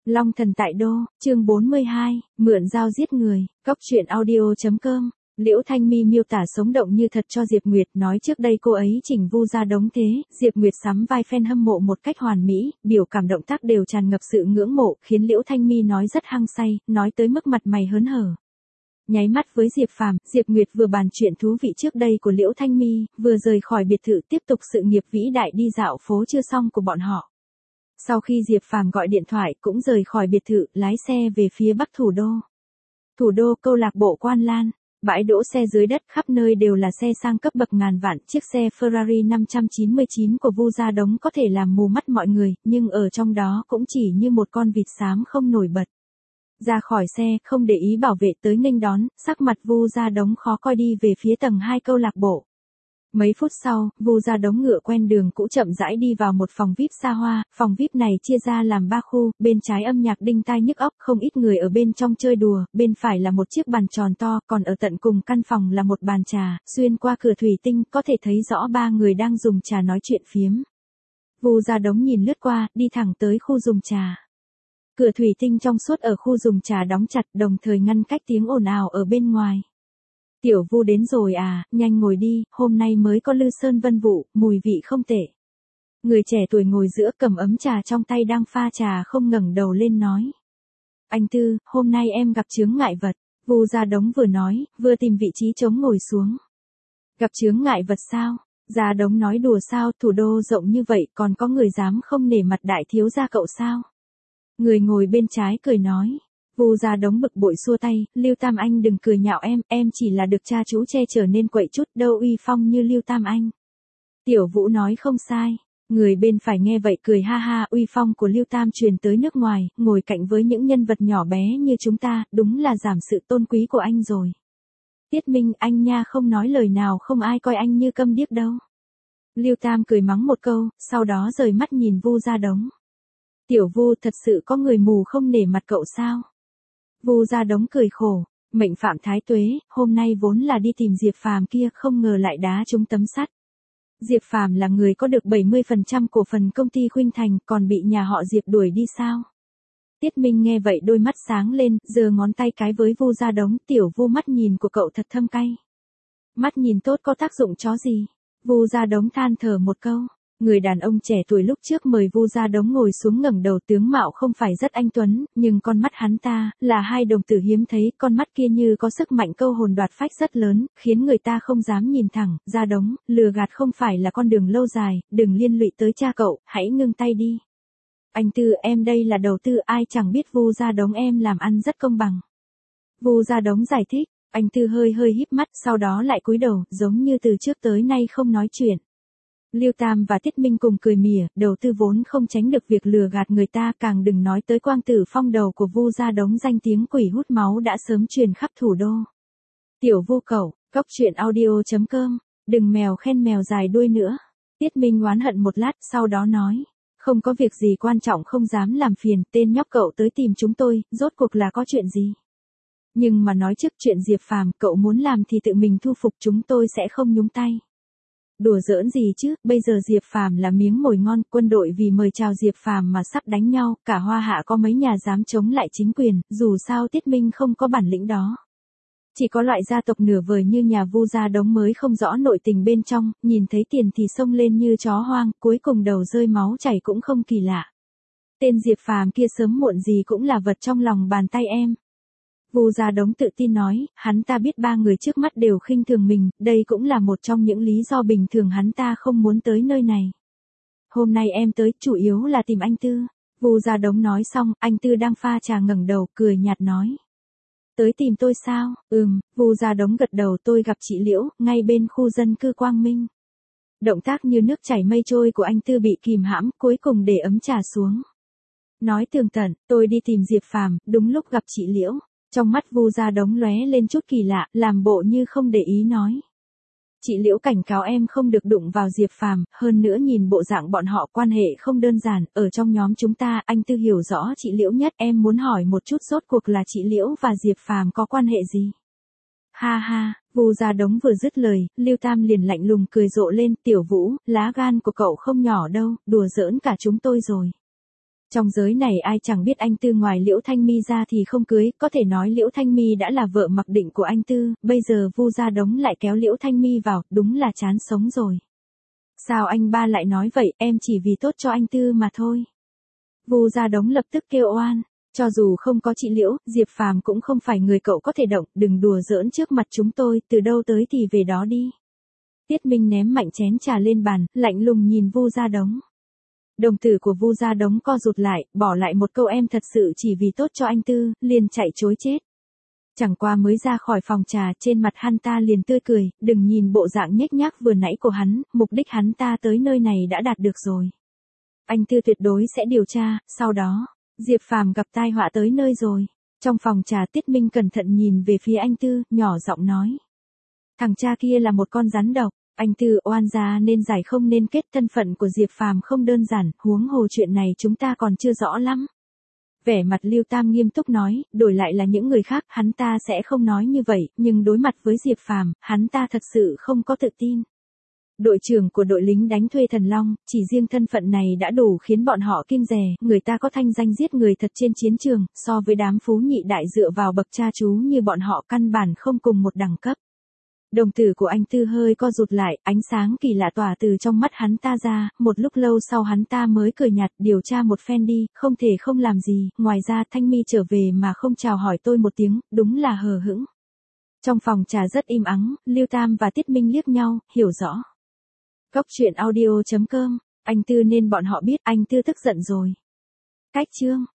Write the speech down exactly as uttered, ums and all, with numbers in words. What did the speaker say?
Long thần tại đô, chương bốn mươi hai, mượn dao giết người, Cóc truyện audio chấm com. Liễu Thanh Mi miêu tả sống động như thật cho Diệp Nguyệt, nói trước đây cô ấy chỉnh vu ra đống thế, Diệp Nguyệt sắm vai fan hâm mộ một cách hoàn mỹ, biểu cảm động tác đều tràn ngập sự ngưỡng mộ, khiến Liễu Thanh Mi nói rất hăng say, nói tới mức mặt mày hớn hở. Nháy mắt với Diệp Phàm, Diệp Nguyệt vừa bàn chuyện thú vị trước đây của Liễu Thanh Mi, vừa rời khỏi biệt thự tiếp tục sự nghiệp vĩ đại đi dạo phố chưa xong của bọn họ. Sau khi Diệp Phàm gọi điện thoại cũng rời khỏi biệt thự, lái xe về phía bắc thủ đô. Thủ đô, câu lạc bộ Quan Lan, bãi đỗ xe dưới đất khắp nơi đều là xe sang cấp bậc ngàn vạn, chiếc xe Ferrari năm trăm chín mươi chín của Vu Gia Đống có thể làm mù mắt mọi người, nhưng ở trong đó cũng chỉ như một con vịt xám không nổi bật. Ra khỏi xe, không để ý bảo vệ tới nghênh đón, sắc mặt Vu Gia Đống khó coi đi về phía tầng hai câu lạc bộ. Mấy phút sau, Vu Gia Đống ngựa quen đường cũ chậm rãi đi vào một phòng vi ai pi xa hoa, phòng vi ai pi này chia ra làm ba khu, bên trái âm nhạc đinh tai nhức óc, không ít người ở bên trong chơi đùa, bên phải là một chiếc bàn tròn to, còn ở tận cùng căn phòng là một bàn trà, xuyên qua cửa thủy tinh có thể thấy rõ ba người đang dùng trà nói chuyện phiếm. Vu Gia Đống nhìn lướt qua, đi thẳng tới khu dùng trà. Cửa thủy tinh trong suốt ở khu dùng trà đóng chặt, đồng thời ngăn cách tiếng ồn ào ở bên ngoài. Tiểu Vu đến rồi à, nhanh ngồi đi, hôm nay mới có Lư Sơn Vân Vụ, mùi vị không tệ. Người trẻ tuổi ngồi giữa cầm ấm trà trong tay đang pha trà không ngẩng đầu lên nói. Anh Tư, hôm nay em gặp chướng ngại vật, Vu Gia Đống vừa nói, vừa tìm vị trí trống ngồi xuống. Gặp chướng ngại vật sao? Gia Đống nói đùa sao, thủ đô rộng như vậy còn có người dám không nể mặt đại thiếu gia cậu sao? Người ngồi bên trái cười nói. Vu Gia Đống bực bội xua tay, Lưu Tam Anh đừng cười nhạo em, em chỉ là được cha chú che chở nên quậy chút, đâu uy phong như Lưu Tam Anh. Tiểu Vũ nói không sai, người bên phải nghe vậy cười ha ha, uy phong của Lưu Tam truyền tới nước ngoài, ngồi cạnh với những nhân vật nhỏ bé như chúng ta, đúng là giảm sự tôn quý của anh rồi. Tiết Minh, anh nha không nói lời nào, không ai coi anh như câm điếc đâu. Lưu Tam cười mắng một câu, sau đó rời mắt nhìn Vu Gia Đống. Tiểu Vu, thật sự có người mù không nể mặt cậu sao? Vu Gia Đống cười khổ, mệnh phạm thái tuế, hôm nay vốn là đi tìm Diệp Phàm kia, không ngờ lại đá trúng tấm sắt. Diệp Phàm là người có được bảy mươi phần trăm cổ phần công ty Khuynh Thành, còn bị nhà họ Diệp đuổi đi sao? Tiết Minh nghe vậy đôi mắt sáng lên, giơ ngón tay cái với Vu Gia Đống, Tiểu Vu mắt nhìn của cậu thật thâm cay. Mắt nhìn tốt có tác dụng chó gì? Vu Gia Đống than thở một câu. Người đàn ông trẻ tuổi lúc trước mời Vu Gia Đống ngồi xuống ngẩng đầu, tướng mạo không phải rất anh tuấn, nhưng con mắt hắn ta, là hai đồng tử hiếm thấy, con mắt kia như có sức mạnh câu hồn đoạt phách rất lớn, khiến người ta không dám nhìn thẳng. Gia Đống, lừa gạt không phải là con đường lâu dài, đừng liên lụy tới cha cậu, hãy ngưng tay đi. Anh Tư, em đây là đầu tư, ai chẳng biết Vu Gia Đống em làm ăn rất công bằng. Vu Gia Đống giải thích, anh Tư hơi hơi híp mắt, sau đó lại cúi đầu, giống như từ trước tới nay không nói chuyện. Lưu Tam và Tiết Minh cùng cười mỉa, đầu tư vốn không tránh được việc lừa gạt người ta, càng đừng nói tới Quang Tử Phong đầu của Vu Gia Đống, danh tiếng quỷ hút máu đã sớm truyền khắp thủ đô. Tiểu Vu cậu, Cóc truyện audio chấm com, đừng mèo khen mèo dài đuôi nữa. Tiết Minh oán hận một lát, sau đó nói, không có việc gì quan trọng, không dám làm phiền, tên nhóc cậu tới tìm chúng tôi, rốt cuộc là có chuyện gì? Nhưng mà nói trước chuyện Diệp Phàm, cậu muốn làm thì tự mình thu phục, chúng tôi sẽ không nhúng tay. Đùa giỡn gì chứ, bây giờ Diệp Phàm là miếng mồi ngon, quân đội vì mời chào Diệp Phàm mà sắp đánh nhau, cả Hoa Hạ có mấy nhà dám chống lại chính quyền, dù sao Tiết Minh không có bản lĩnh đó. Chỉ có loại gia tộc nửa vời như nhà Vu Gia Đống mới không rõ nội tình bên trong, nhìn thấy tiền thì xông lên như chó hoang, cuối cùng đầu rơi máu chảy cũng không kỳ lạ. Tên Diệp Phàm kia sớm muộn gì cũng là vật trong lòng bàn tay em. Vu Gia Đống tự tin nói, hắn ta biết ba người trước mắt đều khinh thường mình, đây cũng là một trong những lý do bình thường hắn ta không muốn tới nơi này. Hôm nay em tới, chủ yếu là tìm anh Tư. Vu Gia Đống nói xong, anh Tư đang pha trà ngẩng đầu, cười nhạt nói. Tới tìm tôi sao? Ừm, Vu Gia Đống gật đầu, tôi gặp chị Liễu, ngay bên khu dân cư Quang Minh. Động tác như nước chảy mây trôi của anh Tư bị kìm hãm, cuối cùng để ấm trà xuống. Nói tường tận, tôi đi tìm Diệp Phàm, đúng lúc gặp chị Liễu. Trong mắt Vu Gia Đống lóe lên chút kỳ lạ, làm bộ như không để ý nói. Chị Liễu cảnh cáo em không được đụng vào Diệp Phàm, hơn nữa nhìn bộ dạng bọn họ quan hệ không đơn giản, ở trong nhóm chúng ta, anh Tư hiểu rõ chị Liễu nhất, em muốn hỏi một chút rốt cuộc là chị Liễu và Diệp Phàm có quan hệ gì? Ha ha, Vu Gia Đống vừa dứt lời, Lưu Tam liền lạnh lùng cười rộ lên, Tiểu Vũ, lá gan của cậu không nhỏ đâu, đùa giỡn cả chúng tôi rồi. Trong giới này ai chẳng biết anh Tư ngoài Liễu Thanh Mi ra thì không cưới, có thể nói Liễu Thanh Mi đã là vợ mặc định của anh Tư, bây giờ Vu Gia Đống lại kéo Liễu Thanh Mi vào, đúng là chán sống rồi. Sao anh ba lại nói vậy, em chỉ vì tốt cho anh Tư mà thôi. Vu Gia Đống lập tức kêu oan, cho dù không có chị Liễu, Diệp Phàm cũng không phải người cậu có thể động, đừng đùa giỡn trước mặt chúng tôi, từ đâu tới thì về đó đi. Tiết Minh ném mạnh chén trà lên bàn, lạnh lùng nhìn Vu Gia Đống. Đồng tử của Vu Gia Đống co rụt lại, bỏ lại một câu em thật sự chỉ vì tốt cho anh Tư, liền chạy chối chết. Chẳng qua mới ra khỏi phòng trà, trên mặt hắn ta liền tươi cười, đừng nhìn bộ dạng nhếch nhác vừa nãy của hắn, mục đích hắn ta tới nơi này đã đạt được rồi. Anh Tư tuyệt đối sẽ điều tra, sau đó, Diệp Phàm gặp tai họa tới nơi rồi. Trong phòng trà Tiết Minh cẩn thận nhìn về phía anh Tư, nhỏ giọng nói. Thằng cha kia là một con rắn độc. Anh Tư oan gia nên giải không nên kết, thân phận của Diệp Phàm không đơn giản, huống hồ chuyện này chúng ta còn chưa rõ lắm. Vẻ mặt Lưu Tam nghiêm túc nói, đổi lại là những người khác, hắn ta sẽ không nói như vậy, nhưng đối mặt với Diệp Phàm, hắn ta thật sự không có tự tin. Đội trưởng của đội lính đánh thuê Thần Long, chỉ riêng thân phận này đã đủ khiến bọn họ kiêng dè, người ta có thanh danh giết người thật trên chiến trường, so với đám phú nhị đại dựa vào bậc cha chú như bọn họ căn bản không cùng một đẳng cấp. Đồng tử của anh Tư hơi co rụt lại, ánh sáng kỳ lạ tỏa từ trong mắt hắn ta ra, một lúc lâu sau hắn ta mới cười nhạt, điều tra một phen đi, không thể không làm gì, ngoài ra Thanh Mi trở về mà không chào hỏi tôi một tiếng, đúng là hờ hững. Trong phòng trà rất im ắng, Lưu Tam và Tiết Minh liếc nhau, hiểu rõ. Góc truyện audio chấm com, anh Tư nên bọn họ biết, anh Tư tức giận rồi. Cách chương